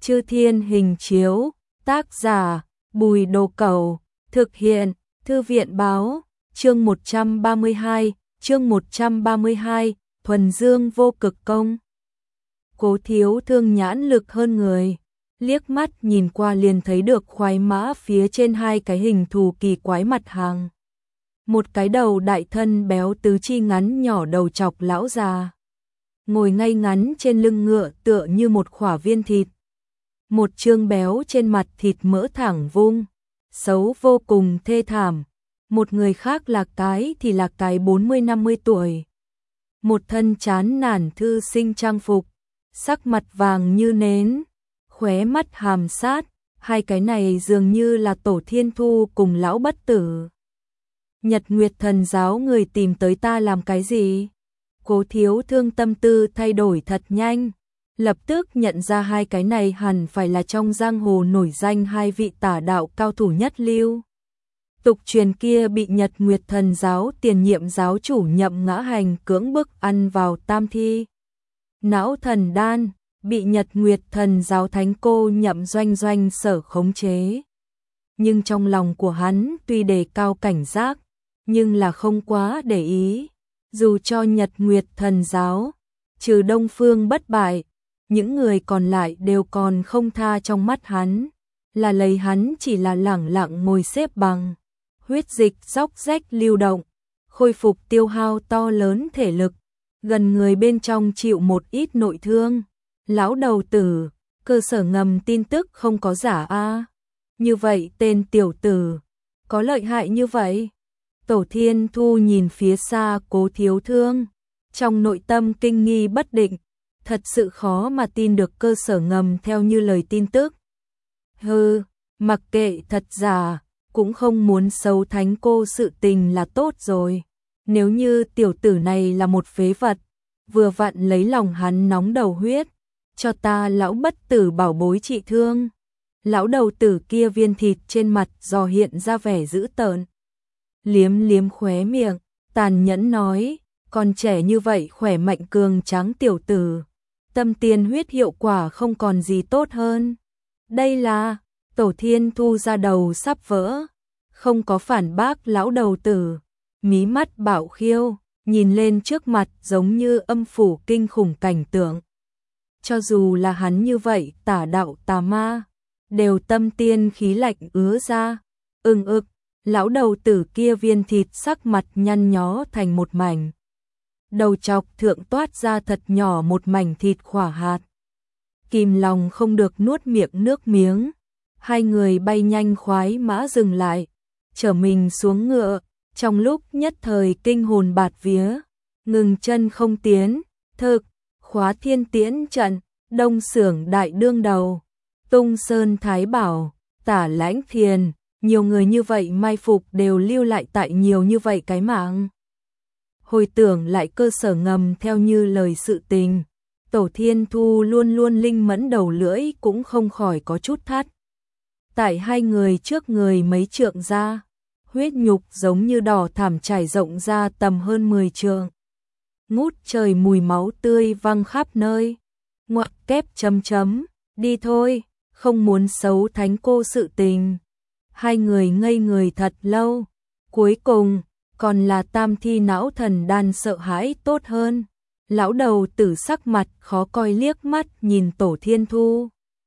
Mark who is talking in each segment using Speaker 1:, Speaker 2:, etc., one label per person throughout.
Speaker 1: Chư Thiên Hình Chiếu, tác giả Bùi Đồ Cẩu, thực hiện Thư viện Báo, chương 132, thuần dương vô cực công. Cố Thiếu Thương nhãn lực hơn người, liếc mắt nhìn qua liền thấy được khoái mã phía trên hai cái hình thù kỳ quái mặt hàng. Một cái đầu đại thân béo tứ chi ngắn nhỏ đầu chọc lão già, ngồi ngay ngắn trên lưng ngựa tựa như một khỏa viên thịt. Một trương béo trên mặt thịt mỡ thẳng vung, xấu vô cùng thê thảm. Một người khác là cái 40-50 tuổi. Một thân chán nản thư sinh trang phục, sắc mặt vàng như nến, khóe mắt hàm sát, hai cái này dường như là Tổ Thiên Thu cùng lão bất tử. Nhật Nguyệt Thần giáo người tìm tới ta làm cái gì? Cố Thiếu Thương tâm tư thay đổi thật nhanh, lập tức nhận ra hai cái này hẳn phải là trong giang hồ nổi danh hai vị tả đạo cao thủ nhất lưu. Tục truyền kia bị Nhật Nguyệt Thần giáo tiền nhiệm giáo chủ Nhậm Ngã Hành cưỡng bức ăn vào tam thi não thần đan, bị Nhật Nguyệt Thần giáo thánh cô Nhậm Doanh Doanh sở khống chế. Nhưng trong lòng của hắn tuy đề cao cảnh giác, nhưng là không quá để ý. Dù cho Nhật Nguyệt Thần giáo, trừ Đông Phương Bất Bại, những người còn lại đều còn không tha trong mắt hắn, là lấy hắn chỉ là lẳng lặng ngồi xếp bằng. Huyết dịch róc rách lưu động, khôi phục tiêu hao to lớn thể lực, gần người bên trong chịu một ít nội thương. Lão đầu tử, cơ sở ngầm tin tức không có giả a. Như vậy tên tiểu tử, có lợi hại như vậy? Tổ Thiên Thu nhìn phía xa Cố Thiếu Thương, trong nội tâm kinh nghi bất định, thật sự khó mà tin được cơ sở ngầm theo như lời tin tức. Hừ, mặc kệ thật giả, cũng không muốn xấu thánh cô sự tình là tốt rồi. Nếu như tiểu tử này là một phế vật, vừa vặn lấy lòng hắn nóng đầu huyết, cho ta lão bất tử bảo bối trị thương. Lão đầu tử kia viên thịt trên mặt dò hiện ra vẻ dữ tợn, liếm liếm khóe miệng, tàn nhẫn nói, còn trẻ như vậy khỏe mạnh cường tráng tiểu tử, tâm tiên huyết hiệu quả không còn gì tốt hơn. Đây là... Tổ Thiên Thu ra đầu sắp vỡ, không có phản bác lão đầu tử, mí mắt bạo khiêu, nhìn lên trước mặt giống như âm phủ kinh khủng cảnh tượng. Cho dù là hắn như vậy tả đạo tà ma, đều tâm tiên khí lạnh ứa ra, ực, lão đầu tử kia viên thịt sắc mặt nhăn nhó thành một mảnh. Đầu chọc thượng toát ra thật nhỏ một mảnh thịt khỏa hạt. Kìm lòng không được nuốt miệng nước miếng. Hai người bay nhanh khoái mã dừng lại, chở mình xuống ngựa, trong lúc nhất thời kinh hồn bạt vía, ngừng chân không tiến. Thực, Khóa Thiên Tiễn trận, Đông Xưởng đại đương đầu, Tung Sơn Thái Bảo, Tả Lãnh Thiền, nhiều người như vậy mai phục đều lưu lại tại nhiều như vậy cái mạng. Hồi tưởng lại cơ sở ngầm theo như lời sự tình, Tổ Thiên Thu luôn luôn linh mẫn đầu lưỡi cũng không khỏi có chút thắt. Tại hai người trước người mấy trượng ra, huyết nhục giống như đỏ thảm trải rộng ra tầm hơn 10 trượng. Ngút trời mùi máu tươi văng khắp nơi. Ngoặc kép chấm, đi thôi, không muốn xấu thánh cô sự tình. Hai người ngây người thật lâu, cuối cùng còn là tam thi não thần đan sợ hãi tốt hơn. Lão đầu tử sắc mặt khó coi liếc mắt nhìn Tổ Thiên Thu,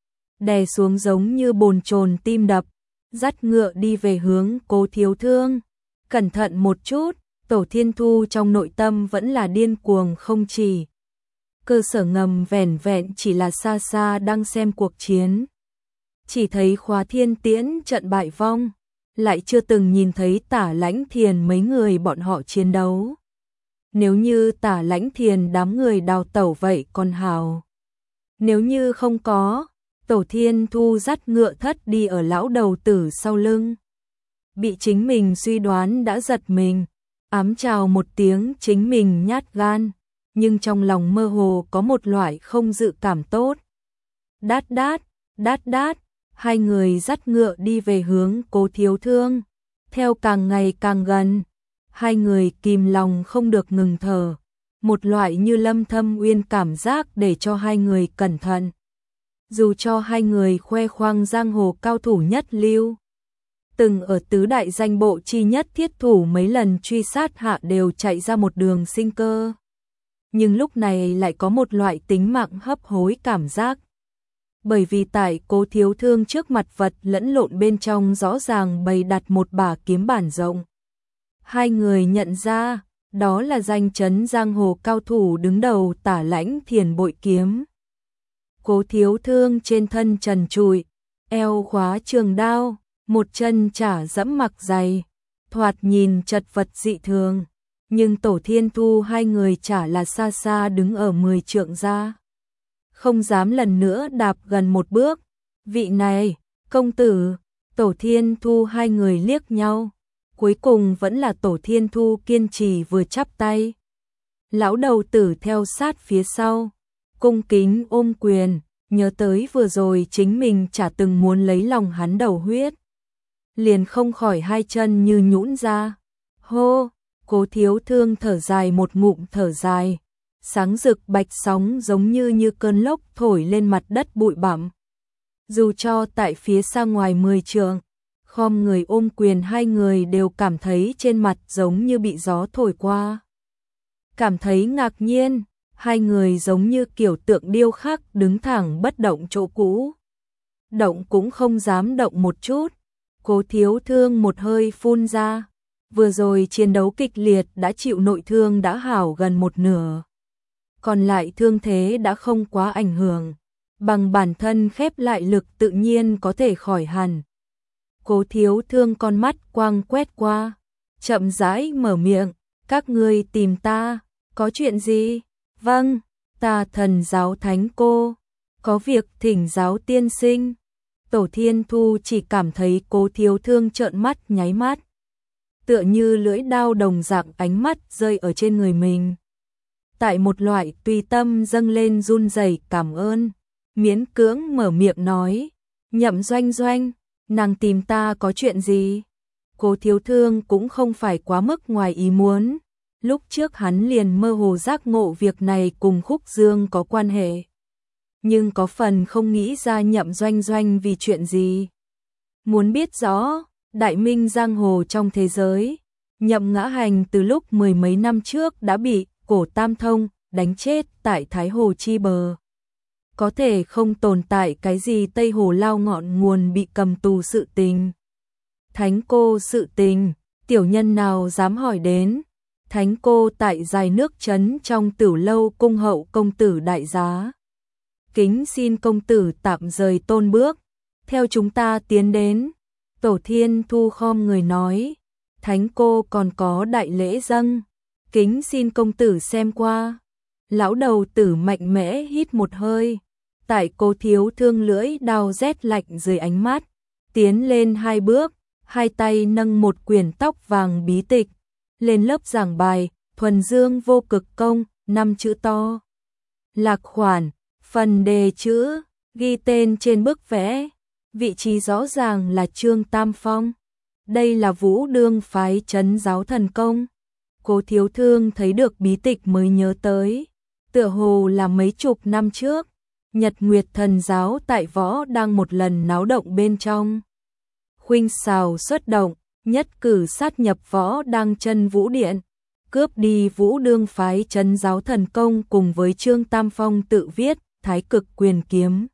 Speaker 1: đè xuống giống như bồn chồn tim đập, dắt ngựa đi về hướng Cố Thiếu Thương. Cẩn thận một chút, Tổ Thiên Thu trong nội tâm vẫn là điên cuồng không chỉ. Cơ sở ngầm vẻn vẹn chỉ là xa xa đang xem cuộc chiến. Chỉ thấy Khóa Thiên Tiễn trận bại vong, lại chưa từng nhìn thấy Tả Lãnh Thiền mấy người bọn họ chiến đấu. Nếu như Tả Lãnh Thiền đám người đào tẩu vậy còn hào. Nếu như không có, Tổ Thiên Thu dắt ngựa thất đi ở lão đầu tử sau lưng. Bị chính mình suy đoán đã giật mình, ám chào một tiếng chính mình nhát gan, nhưng trong lòng mơ hồ có một loại không dự cảm tốt. Đát, hai người dắt ngựa đi về hướng Cố Thiếu Thương. Theo càng ngày càng gần, hai người kìm lòng không được ngừng thở, một loại như lâm thâm uyên cảm giác để cho hai người cẩn thận. Dù cho hai người khoe khoang giang hồ cao thủ nhất lưu, từng ở tứ đại danh bộ chi nhất thiết thủ mấy lần truy sát hạ đều chạy ra một đường sinh cơ. Nhưng lúc này lại có một loại tính mạng hấp hối cảm giác. Bởi vì tại Cố Thiếu Thương trước mặt vật lẫn lộn bên trong rõ ràng bày đặt một bả kiếm bản rộng. Hai người nhận ra, đó là danh chấn giang hồ cao thủ đứng đầu Tả Lãnh Thiền bội kiếm. Cố Thiếu Thương trên thân trần trụi, eo khóa trường đao, một chân chả dẫm mặc giày, thoạt nhìn chật vật dị thường, nhưng Tổ Thiên Thu hai người chả là xa xa đứng ở 10 trượng ra, không dám lần nữa đạp gần một bước. Vị này, công tử. Tổ Thiên Thu hai người liếc nhau, cuối cùng vẫn là Tổ Thiên Thu kiên trì vừa chắp tay. Lão đầu tử theo sát phía sau, cung kính ôm quyền, nhớ tới vừa rồi chính mình chả từng muốn lấy lòng hắn đầu huyết. Liền không khỏi hai chân như nhũn ra. Hô, Cố Thiếu Thương thở dài một ngụm thở dài, sáng rực bạch sóng giống như cơn lốc thổi lên mặt đất bụi bặm. Dù cho tại phía xa ngoài 10 trượng, khom người ôm quyền hai người đều cảm thấy trên mặt giống như bị gió thổi qua. Cảm thấy ngạc nhiên, hai người giống như kiểu tượng điêu khắc đứng thẳng bất động chỗ cũ. Động cũng không dám động một chút. Cố Thiếu Thương một hơi phun ra. Vừa rồi chiến đấu kịch liệt đã chịu nội thương đã hảo gần một nửa. Còn lại thương thế đã không quá ảnh hưởng. Bằng bản thân khép lại lực tự nhiên có thể khỏi hẳn. Cố Thiếu Thương con mắt quang quét qua, chậm rãi mở miệng, các ngươi tìm ta, có chuyện gì? Vâng, ta Thần Giáo Thánh Cô, có việc thỉnh giáo tiên sinh. Tổ Thiên Thu chỉ cảm thấy Cố Thiếu Thương trợn mắt nháy mắt, tựa như lưỡi đao đồng dạng ánh mắt rơi ở trên người mình. Tại một loại tùy tâm dâng lên run rẩy cảm ơn, miễn cưỡng mở miệng nói, Nhậm Doanh Doanh, nàng tìm ta có chuyện gì? Cố Thiếu Thương cũng không phải quá mức ngoài ý muốn, lúc trước hắn liền mơ hồ giác ngộ việc này cùng Khúc Dương có quan hệ. Nhưng có phần không nghĩ ra Nhậm Doanh Doanh vì chuyện gì. Muốn biết rõ, đại minh giang hồ trong thế giới, Nhậm Ngã Hành từ lúc 10 mấy năm trước đã bị Cổ Tam Thông đánh chết tại Thái Hồ chi bờ. Có thể không tồn tại cái gì Tây Hồ lao ngọn nguồn bị cầm tù sự tình. Thánh cô sự tình, tiểu nhân nào dám hỏi đến. Thánh cô tại dài nước trấn trong Tử Lâu cung hậu công tử đại giá. Kính xin công tử tạm rời tôn bước, theo chúng ta tiến đến. Tổ Thiên Thu khom người nói, thánh cô còn có đại lễ dâng, kính xin công tử xem qua. Lão đầu tử mạnh mẽ hít một hơi, tại Cố Thiếu Thương lưỡi đao rét lạnh dưới ánh mắt, tiến lên 2 bước, hai tay nâng một quyển tóc vàng bí tịch, lên lớp giảng bài, thuần dương vô cực công, 5 chữ to. Lạc khoản, phần đề chữ, ghi tên trên bức vẽ, vị trí rõ ràng là Trương Tam Phong. Đây là Vũ Đương phái trấn giáo thần công. Cố Thiếu Thương thấy được bí tịch mới nhớ tới, tựa hồ là mấy chục năm trước, Nhật Nguyệt Thần giáo tại Võ đang một lần náo động bên trong. Khuynh xào xuất động, nhất cử sát nhập Võ đang chân Vũ Điện, cướp đi Vũ Đương phái trấn giáo thần công cùng với Trương Tam Phong tự viết Thái Cực Quyền Kiếm.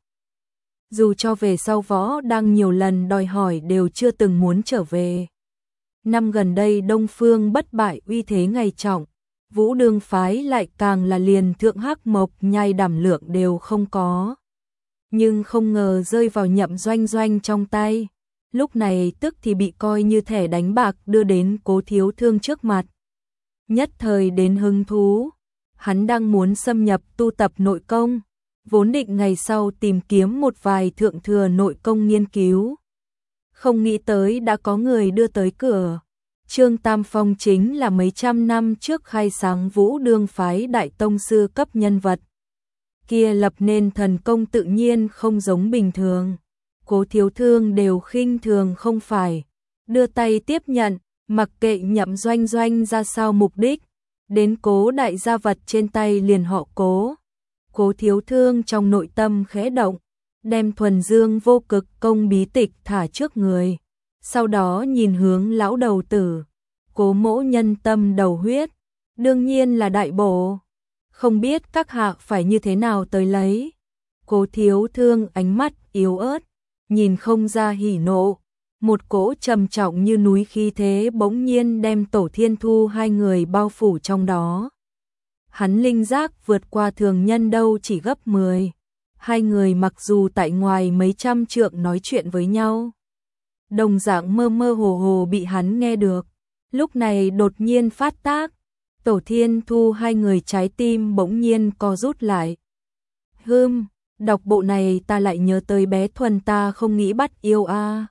Speaker 1: Dù cho về sau Võ đang nhiều lần đòi hỏi đều chưa từng muốn trở về. Năm gần đây Đông Phương bất bại uy thế ngày trọng, Vũ Đương phái lại càng là liền thượng hắc mộc nhai đảm lượng đều không có. Nhưng không ngờ rơi vào Nhậm Doanh Doanh trong tay, lúc này tức thì bị coi như thẻ đánh bạc đưa đến Cố Thiếu Thương trước mặt. Nhất thời đến hứng thú, hắn đang muốn xâm nhập tu tập nội công, vốn định ngày sau tìm kiếm một vài thượng thừa nội công nghiên cứu. Không nghĩ tới đã có người đưa tới cửa. Trương Tam Phong chính là mấy trăm năm trước khai sáng Vũ Đương phái đại tông sư cấp nhân vật. Kia lập nên thần công tự nhiên không giống bình thường. Cố Thiếu Thương đều khinh thường không phải, đưa tay tiếp nhận, mặc kệ Nhậm Doanh Doanh ra sao mục đích, đến Cố đại gia vật trên tay liền họ Cố. Cố Thiếu Thương trong nội tâm khẽ động, đem thuần dương vô cực công bí tịch thả trước người, sau đó nhìn hướng lão đầu tử, Cố mỗ nhân tâm đầu huyết, đương nhiên là đại bổ, không biết các hạ phải như thế nào tới lấy. Cố Thiếu Thương ánh mắt yếu ớt, nhìn không ra hỉ nộ, một cỗ trầm trọng như núi khí thế bỗng nhiên đem Tổ Thiên Thu hai người bao phủ trong đó. Hắn linh giác vượt qua thường nhân đâu chỉ gấp 10. Hai người mặc dù tại ngoài mấy trăm trượng nói chuyện với nhau, đồng dạng mơ mơ hồ hồ bị hắn nghe được. Lúc này đột nhiên phát tác, Tổ Thiên Thu hai người trái tim bỗng nhiên co rút lại. Đọc bộ này ta lại nhớ tới bé Thuần ta không nghĩ bắt yêu a.